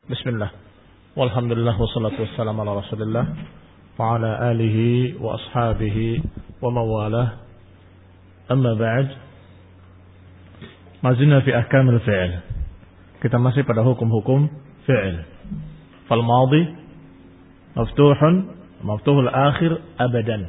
Bismillah. Walhamdulillah wassalatu wassalamu ala Rasulillah wa ala alihi wa ashabihi wa mawalah. Amma ba'd. Mazilna fi ahkam al-fi'l. Kita masih pada hukum-hukum fi'il. Fal madhi maftuhul akhir abadan.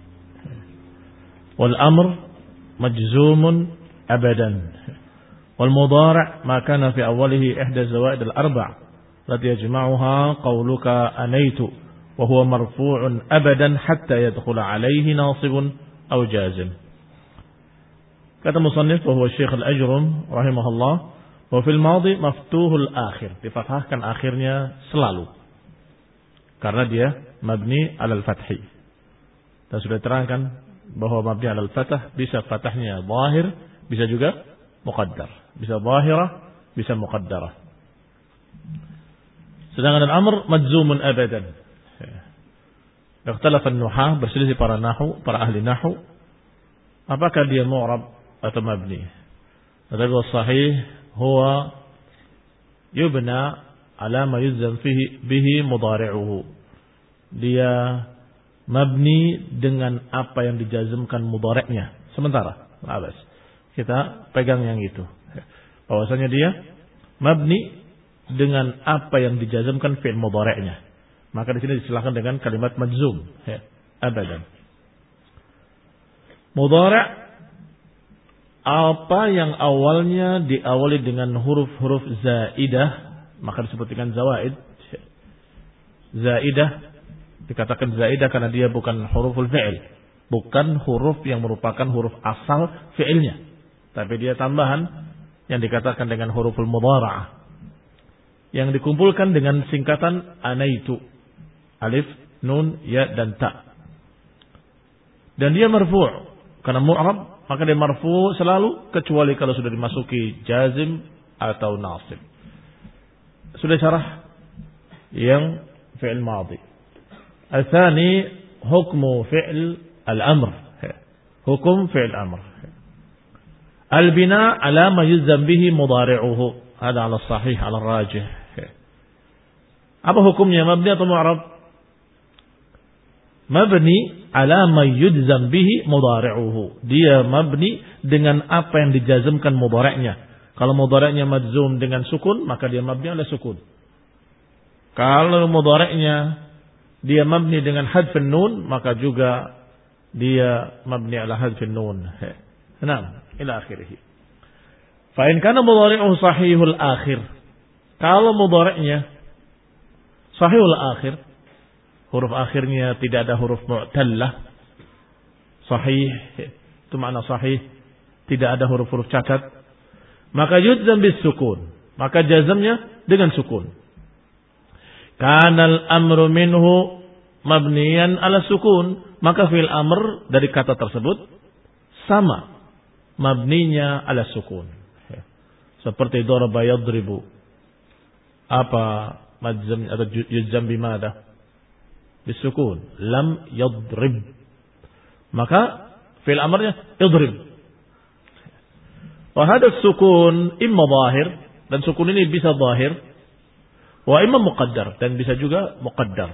Wal amr majzumun abadan. Wal mudhari' ma kana fi awwalihi ihda zawaid al-arba'. التي يجمعها قولك أنيت وهو مرفوع أبدا حتى يدخل عليه ناصب أو جازم. kata musannif وهو الشيخ الأجرم رحمه الله وفي الماضي مفتوح الآخر, difathahkan akhirnya selalu karena dia mabni alal fathi. Dan sudah terangkan bahwa mabni alal fathah bisa fathahnya zahir, bisa juga muqaddar, bisa zahirah, bisa muqaddarah. Sedangkan al-amr majzumun abadan. Ikhtalafa an-nuhah, berselisih para ahli nahwu, apakah dia mu'rab atau mabni. Tetapi sahih huwa yubna ala ma yuzam bihi mudhari'uhu. Dia mabni dengan apa yang dijazmkan mudhari'nya. Sementara, labas. Kita pegang yang itu. Bahwasanya dia mabni dengan apa yang dijazmkan fi'il mudhari'nya. Maka di sini disilakan dengan kalimat majzum, abadan. Mudhari' apa yang awalnya diawali dengan huruf-huruf zaidah, maka disebut dengan zawaid. Zaidah dikatakan zaidah karena dia bukan huruful fi'il, bukan huruf yang merupakan huruf asal fi'ilnya, tapi dia tambahan yang dikatakan dengan huruful mudhara'ah, yang dikumpulkan dengan singkatan anaitu, alif, nun, ya, dan ta. Dan dia marfu', karena mu'rab, maka dia marfu' selalu, kecuali kalau sudah dimasuki jazim atau nasib. Sudah syarah yang fi'il madhi. Al-thani, hukmu fi'il al-amr. Hukum fi'il amr. Al-bina ala ma yuzam bihi mudhari'uhu. Hada ala sahih, ala rajih. Apa hukumnya, mabni atau mu'rab? Mabni ala ma yujzam bihi mudhari'uhu. Dia mabni dengan apa yang dijazmkan mudhari'nya. Kalau mudhari'nya majzum dengan sukun, maka dia mabni ala sukun. Kalau mudhari'nya dia mabni dengan hadfin nun, maka juga dia mabni ala hadfin nun. Nah, ila akhirih. Fa in kana mudhari'uhu sahihul akhir. Kalau mudhari'nya sahihul akhir, huruf akhirnya tidak ada huruf mu'tallah, sahih, itu makna sahih, tidak ada huruf-huruf cacat, maka yujzam bis sukun, maka jazamnya dengan sukun. Kanal amru minhu mabniyan ala sukun, maka fi'il amr dari kata tersebut sama mabninya ala sukun. Seperti daraba yadribu, apa majzam atau yujzam bimada? Bisukun. Lam yadrib. Maka fi'il amrnya yadrib. Wa hadha sukun imma zahir, dan sukun ini bisa zahir, wa imma muqaddar, dan bisa juga muqaddar.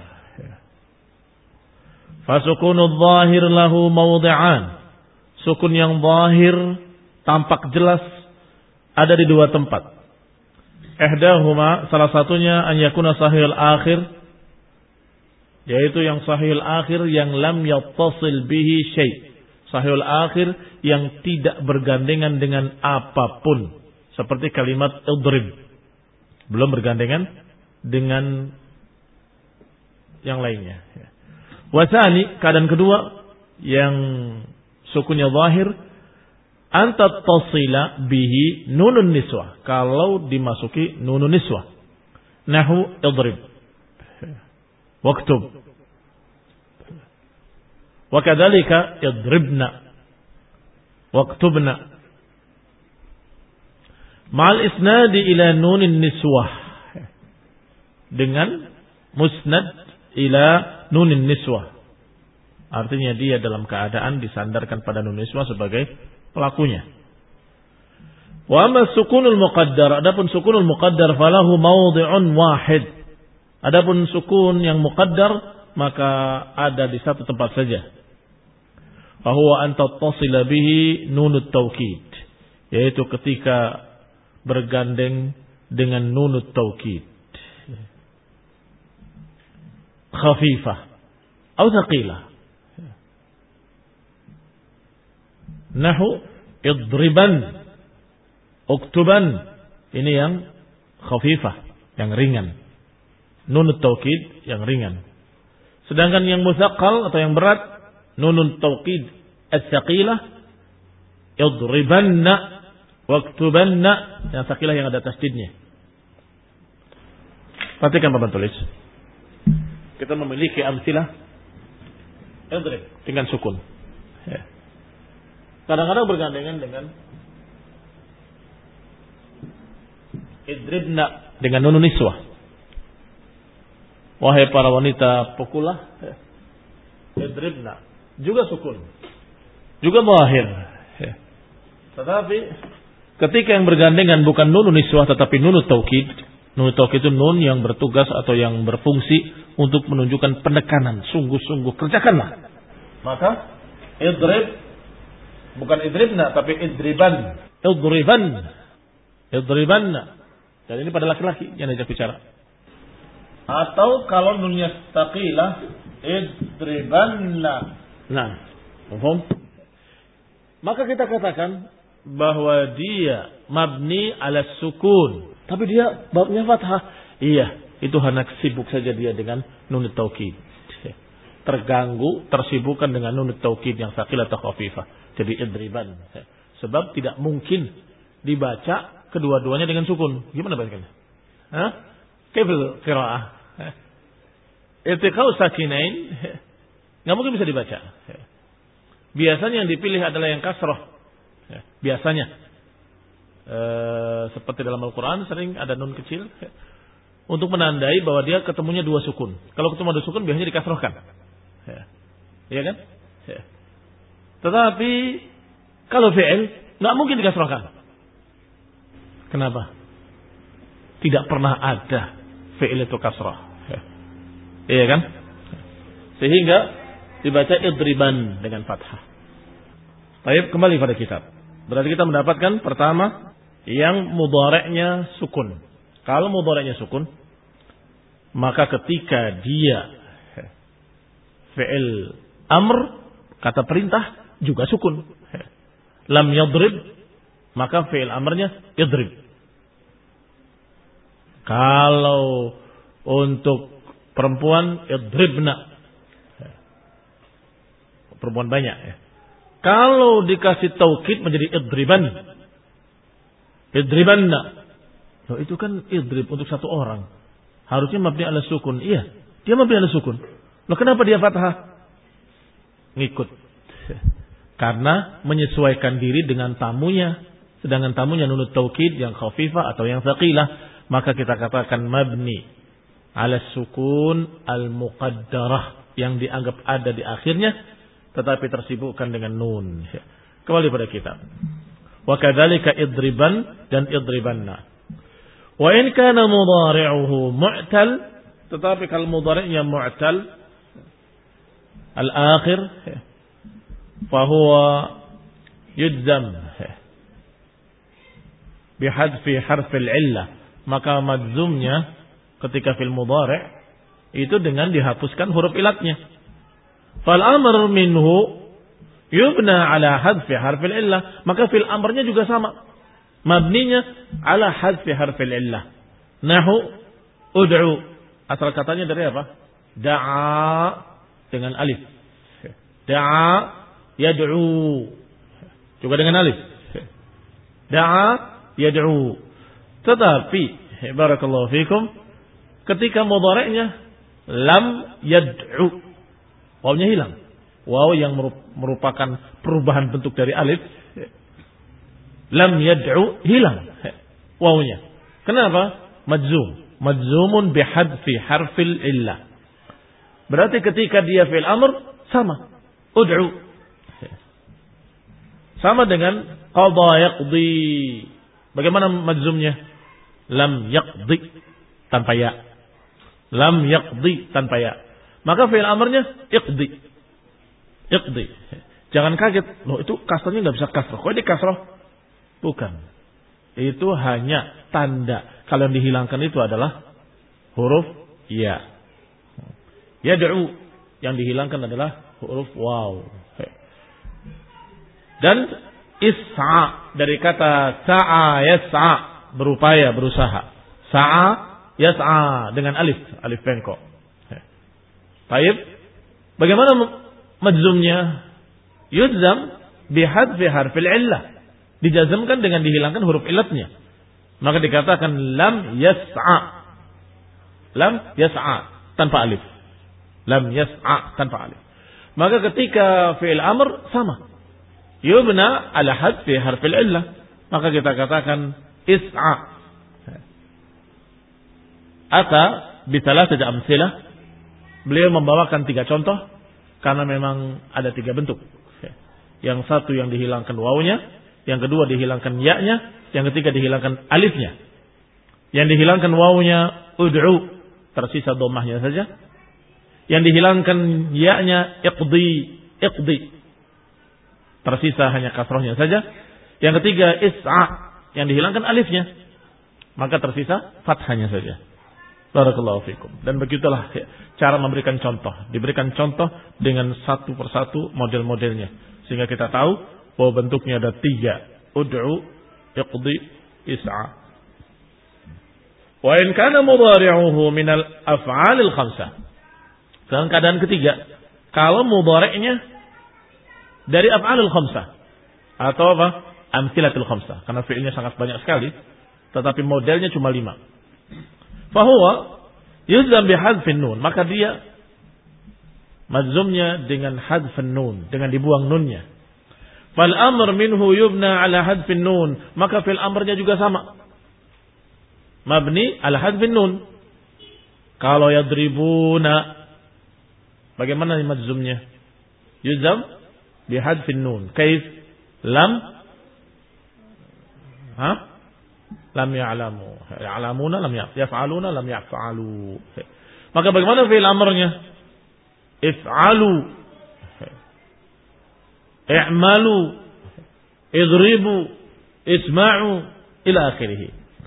Fa sukunu zahir lahu mawdi'an. Sukun yang zahir tampak jelas ada di dua tempat. Ihdahuma, salah satunya an yakuna sahihul akhir, yaitu yang sahihul akhir yang lam yattasil bihi syai'. Sahihul akhir yang tidak bergandengan dengan apapun, seperti kalimat idrib, belum bergandengan dengan yang lainnya. Wa tsani, keadaan kedua yang sukunnya zahir, anta tasila bihi nunun niswah, kalau dimasuki nunun niswah, nahu idrib, waktub, wa kadzalika idribna, waktubna, ma'al isnadi ila nunin niswah, dengan musnad ila nunin niswah, artinya dia dalam keadaan disandarkan pada nun niswah sebagai pelakunya. Wa amma sukunul muqaddar, adapun sukunul muqaddar falahu mawdhi'un wahid. Adapun sukun yang muqaddar maka ada di satu tempat saja. Fa huwa an tattasila bihi nunut taukid, yaitu ketika bergandeng dengan nunut taukid. Khafifah atau thaqilah. Nahu idriban, uktuban, ini yang khafifah, yang ringan. Nunut taukid yang ringan. Sedangkan yang musaqqal atau yang berat, nunut taukid as-saqilah, idribanna, waktubanna, yang saqilah yang ada tasdidnya. Perhatikan papan tulis. Kita memiliki amsilah idrib dengan sukun. Ya. Kadang-kadang bergandengan dengan idribna dengan nunun niswah. Wahai para wanita pukulah, idribna juga sukun, juga zahir. Tetapi ketika yang bergandengan bukan nunun niswah tetapi nunut taukid. Nunut taukid itu nun yang bertugas atau yang berfungsi untuk menunjukkan penekanan, sungguh-sungguh kerjakanlah. Maka idrib bukan idribna tapi idriban. Idribanna. Dan ini pada laki-laki yang diajak bicara. Atau kalau nunnya taqilah, idribanna. Nah, paham? Maka kita katakan bahwa dia mabni ala sukun, tapi dia babnya fathah. Iya, itu hendak sibuk saja dia dengan nun taukid. Terganggu, tersibukkan dengan nun taukid yang saqilah atau khafifah. Jadi idriban. Sebab tidak mungkin dibaca kedua-duanya dengan sukun. Gimana bacanya? Hah? Kaifil qiraah. Iltiqa'u sakinain enggak mungkin bisa dibaca. Biasanya yang dipilih adalah yang kasrah. Biasanya seperti dalam Al-Quran sering ada nun kecil untuk menandai bahwa dia ketemunya dua sukun. Kalau ketemu dua sukun biasanya dikasrohkan. Iya kan? Tetapi kalau fi'il nggak mungkin dikasrohkan. Kenapa? Tidak pernah ada fi'il itu kasrah. Iya kan? Sehingga dibaca idriban dengan fathah. Baik, kembali pada kitab. Berarti kita mendapatkan pertama yang mudhari'nya sukun. Kalau mudhari'nya sukun, maka ketika dia fi'il amr, kata perintah juga sukun. Lam yadrib, maka fi'il amrnya yadrib. Kalau untuk perempuan yadribna, perempuan banyak ya. Kalau dikasih taukid menjadi idriban. Idribanna. Loh, itu kan idrib untuk satu orang. Harusnya mabni ala sukun. Iya, dia mabni ala sukun. Loh, kenapa dia fathah? Ngikut. Karena menyesuaikan diri dengan tamunya. Sedangkan tamunya nunut taukid yang khafifah atau yang thaqilah. Maka kita katakan mabni ala sukun al-muqaddarah. Yang dianggap ada di akhirnya. Tetapi tersibukkan dengan nun. Kembali pada kitab. Wa kadzalika idriban dan idribanna. Wa in kana mudhari'uhu mu'tal, tetapi kalau mudhari'nya mu'tal al-akhir fa huwa yujzam bihadfi harf al-illah, maka madzumnya ketika fil mudhari' itu dengan dihapuskan huruf ilatnya. Fal amr minhu yubna ala hadfi harfil illah, maka fil amrnya juga sama, mabninya ala hadfi harfil illah. Nahu ud'u, asal katanya dari apa? Da'a dengan alif. Da'a yad'u juga dengan alif. Da'a yad'u. Tetapi barakallahu fikum ketika mudhari'nya lam yad'u, wawnya hilang. Waw yang merupakan perubahan bentuk dari alif. Lam yad'u hilang wawnya. Kenapa? Majzumun bihadfi harfil illah. Berarti ketika dia fi'il amr sama. Ud'u. Sama dengan qadha yaqdi. Bagaimana majzumnya? Lam yaqdi tanpa ya. Lam yaqdi tanpa ya. Maka fi'il amrnya iqdi. Iqdi. Jangan kaget. Loh itu kasrahnya enggak bisa kasrah. Kok ini kasrah? Bukan. Itu hanya tanda. Kalau yang dihilangkan itu adalah huruf ya. Yad'u. Yang dihilangkan adalah huruf waw. Dan is'a dari kata sa'a yas'a, berupaya, berusaha. Sa'a yas'a dengan alif bengkok. Baik. Bagaimana majzumnya? Yujzam bihadfi harfil illah. Dijazmkan dengan dihilangkan huruf illatnya. Maka dikatakan lam yas'a. Lam yas'a tanpa alif. Lam yas'a tanpa alif. Maka ketika fi'il amr sama. Yubna ala hadfi harfil illah. Maka kita katakan is'a. Ata bisalah saja amsilah. Beliau membawakan 3 contoh. Karena memang ada 3 bentuk. Yang satu yang dihilangkan wawunya. Yang kedua dihilangkan ya-nya. Yang ketiga dihilangkan alifnya. Yang dihilangkan wawunya ud'u. Tersisa dhammahnya saja. Yang dihilangkan ya-nya iqdi. Tersisa hanya kasrohnya saja. Yang ketiga is'a. Yang dihilangkan alifnya. Maka tersisa fathahnya saja. Barakallahu fikum. Dan begitulah cara memberikan contoh. Diberikan contoh dengan satu persatu model-modelnya. Sehingga kita tahu bahwa bentuknya ada 3. Ud'u, iqdi, is'a. Wa in kana mudhari'uhu minal af'alil khamsah. Dalam keadaan ketiga. Kalau mudhari'nya dari af'alul khamsah. Atau apa? Amsilatul khamsah. Karena fi'ilnya sangat banyak sekali. Tetapi modelnya cuma 5. Fahuwa yuzam bihadfin nun. Maka dia majzumnya dengan hadfin nun. Dengan dibuang nunnya. Fal amr minhu yubna ala hadfin nun. Maka fil amrnya juga sama. Mabni ala hadfin nun. Kalau yadribuna. Bagaimana majzumnya? Yuzam bihadfin nun. Kaif? Lam lam ya'lamu. Ya'lamuna lam yaf'aluna lam yaf'alu. Maka bagaimana fi'il amrnya? If'alu. I'malu. Idribu. Isma'u ila akhirih.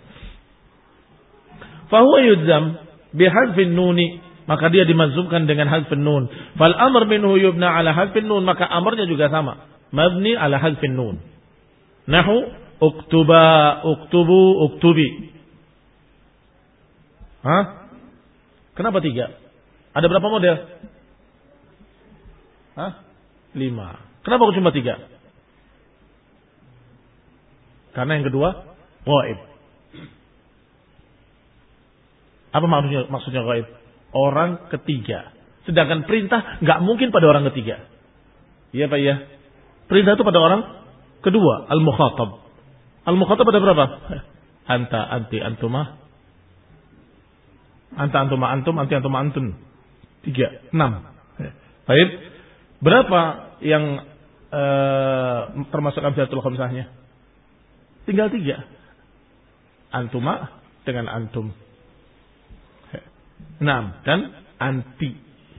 Fahuwa yujzam bihadfin nuni. Maka dia dimazumkan dengan hadfin nun. Fal amr minhu yubna ala hadfin nun. Maka amrnya juga sama. Mabni ala hadfin nun. Nahu uktuba, uktubu, uktubi. Kenapa 3? Ada berapa model? 5. Kenapa cuma 3? Karena yang kedua ghaib. Apa maksudnya ghaib? Orang ketiga. Sedangkan perintah nggak mungkin pada orang ketiga. Iya Pak ya. Perintah itu pada orang kedua. Al-mukhatab. Al-mukhatab pada berapa? Anta, anti, antuma. Anta, antuma, antum, anti, antuma, antun. 3, 6. Baik. Berapa yang termasuk amsilatul khamsahnya? Tinggal 3. Antuma dengan antum. 6 dan anti.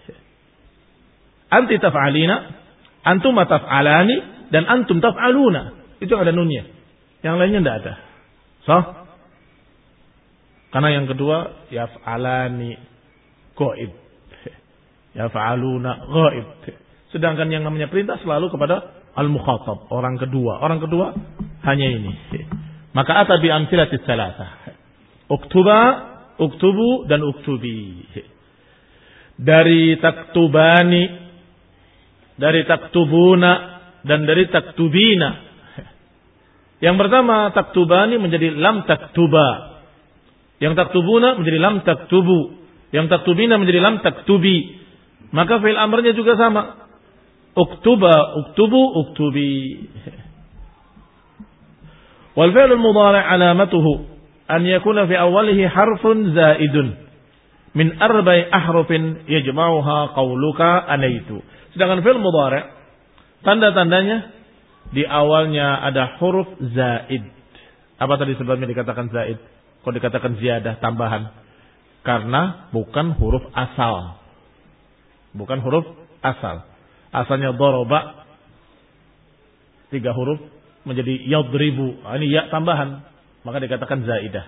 Anti taf'alina, antum taf'alani dan antum taf'aluna. Itu ada nunnya. Yang lainnya tidak ada. Karena yang kedua yaf'alani ghaib. Yaf'aluna ghaib. Sedangkan yang namanya perintah selalu kepada al-mukhatab, orang kedua. Orang kedua hanya ini. Maka ata bi amsilatis salasah. Uktuba, uktubu dan uktubi. Dari taktubani, dari taktubuna dan dari taktubina. Yang pertama taktubani menjadi lam taktuba. Yang taktubuna menjadi lam taktubu. Yang taktubina menjadi lam taktubi. Maka fi'il amrnya juga sama. Uktuba, uktubu, uktubi. Wal fi'lul mudhari' alamatuhu an yakuna fi awwalihi harfun zaidun min arba'i ahrufin yajma'uha qawluka anaitu. Sedangkan fi'il mudhari' tanda-tandanya di awalnya ada huruf zaid. Apa tadi sebabnya dikatakan zaid? Kok dikatakan ziyadah, tambahan? Karena bukan huruf asal. Bukan huruf asal. Asalnya doroba, 3 huruf menjadi yadribu. Ini ya tambahan, maka dikatakan zaidah.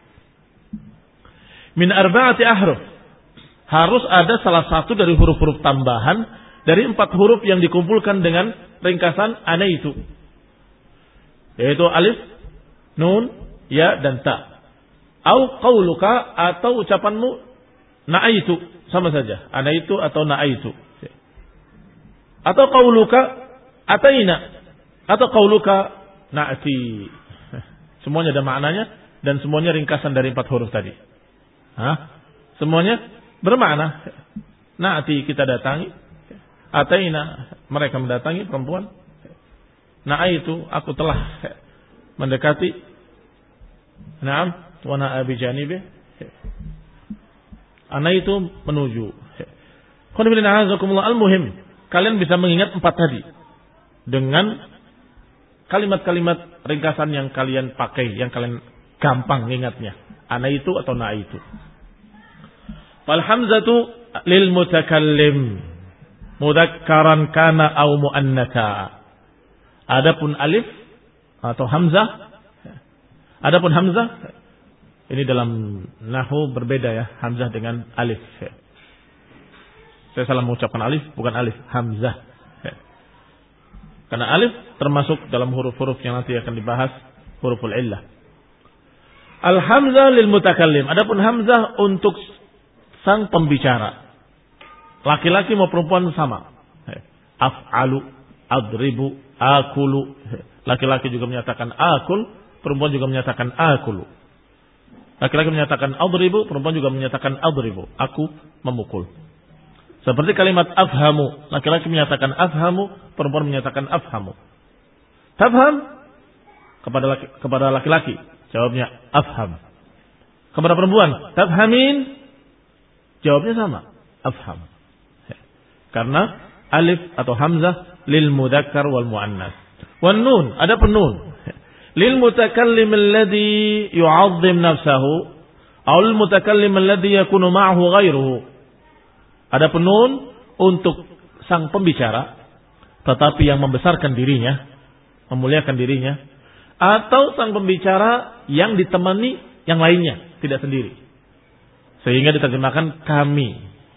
Min arba'ati ahruf. Harus ada salah satu dari huruf-huruf tambahan dari 4 huruf yang dikumpulkan dengan ringkasan anaitu. Yaitu alif, nun, ya dan ta. Au qauluka, atau ucapanmu na'aitu, sama saja. Anaitu atau na'aitu. Atau qauluka ataina, atau qauluka na'ti. Semuanya ada maknanya dan semuanya ringkasan dari 4 huruf tadi. Semuanya bermakna. Na'ti, kita datangi. Ataina, mereka mendatangi perempuan. Na'aitu, aku telah mendekati. Na'am, wa na'a bi janibih. Anaitu, menuju. Al-muhim, kalian bisa mengingat 4 tadi dengan kalimat-kalimat ringkasan yang kalian pakai, yang kalian gampang ingatnya. Anaitu atau na'aitu. Wal hamzatu lil mutakallim, mudakkaran kana au muannatsa. Adapun alif atau hamzah, adapun hamzah ini dalam nahwu berbeda ya, hamzah dengan alif. Saya salah mengucapkan alif, bukan alif, hamzah. Karena alif termasuk dalam huruf-huruf yang nanti akan dibahas, huruful illah. Al-hamzah lil mutakallim. Adapun hamzah untuk sang pembicara. Laki-laki mau perempuan sama. Af'alu, adribu, akulu. Laki-laki juga menyatakan akul, perempuan juga menyatakan akulu. Laki-laki menyatakan adribu, perempuan juga menyatakan adribu. Aku memukul. Seperti kalimat afhamu, laki-laki menyatakan afhamu, perempuan menyatakan afhamu. Tafham kepada laki-laki, jawabnya afham. Kepada perempuan, tafhamin, jawabnya sama, afham. Karena alif atau hamzah lil mudzakkar wal muannas. Wan nun, ada penun. Lil mutakallim alladhi yu'azzim nafsahu aw lil mutakallim alladhi yakunu ma'ahu ghairuhu. Ada penun untuk sang pembicara tetapi yang membesarkan dirinya, memuliakan dirinya, atau sang pembicara yang ditemani yang lainnya, tidak sendiri. Sehingga diterjemahkan kami.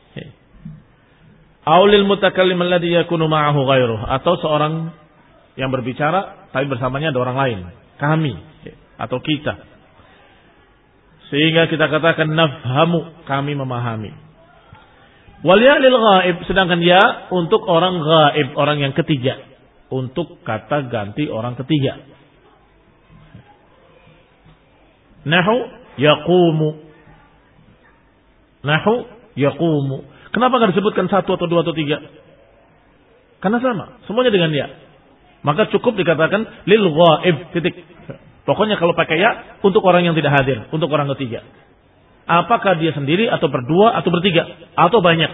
Aulil mutakallim alladhi yakunu ma'ahu ghairuh, atau seorang yang berbicara tapi bersamanya ada orang lain, kami atau kita. Sehingga kita katakan nafhamu, kami memahami. Wal ya lil ghaib, sedangkan ya untuk orang ghaib, orang yang ketiga, untuk kata ganti orang ketiga. Nahu yaqumu. Nahu yaqumu. Kenapa enggak disebutkan 1 atau 2 atau 3? Karena sama, semuanya dengan ya. Maka cukup dikatakan lil ghaib, titik. Pokoknya kalau pakai ya untuk orang yang tidak hadir, untuk orang ketiga. Apakah dia sendiri atau berdua atau bertiga atau banyak?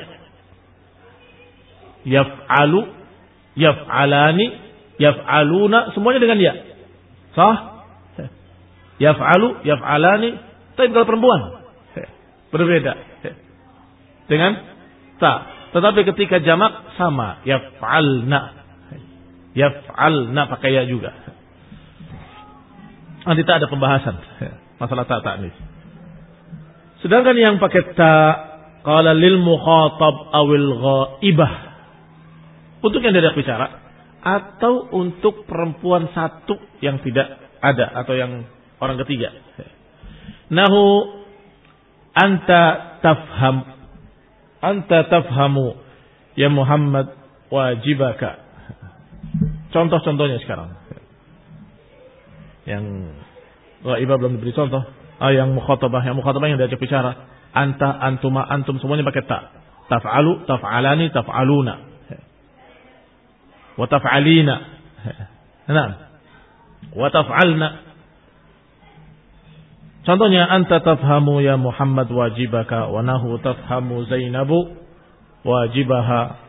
Yaf'alu, yaf'alani, yaf'aluna, semuanya dengan ya. Sah? Yaf'alu, yaf'alani. Tapi kalau perempuan berbeda dengan ta. Tetapi ketika jamak sama, yaf'alna. Yaf'alna pakai ya juga. Nanti tak ada pembahasan masalah ta ini. Sedangkan yang pakai ta, qala lil mukhatab awil ghaibah, untuk yang tidak bicara atau untuk perempuan satu yang tidak ada atau yang orang ketiga. Nahu anta tafhamu ya Muhammad wajibaka. Contoh-contohnya sekarang. Yang ghaibah belum diberi contoh. Yang mukhatabah yang diajak bicara, anta, antuma, antum, semuanya pakai ta. Taf'alu, taf'alani, taf'aluna, wa taf'alina, wa taf'alna. Contohnya, anta tafhamu ya Muhammad wajibaka, wa nahu tafhamu Zainabu wajibaha.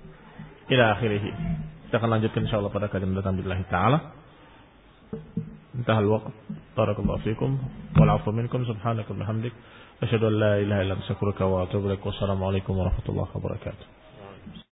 Ila akhirih. Kita akan lanjutkan insyaallah pada kajian mendatang billahi taala. انتهى الوقت. بارك الله فيكم والعفو منكم. سبحانك وبحمدك أشهد أن لا إله إلا أنت أستغفرك وأتوب إليك. والسلام عليكم ورحمة الله وبركاته.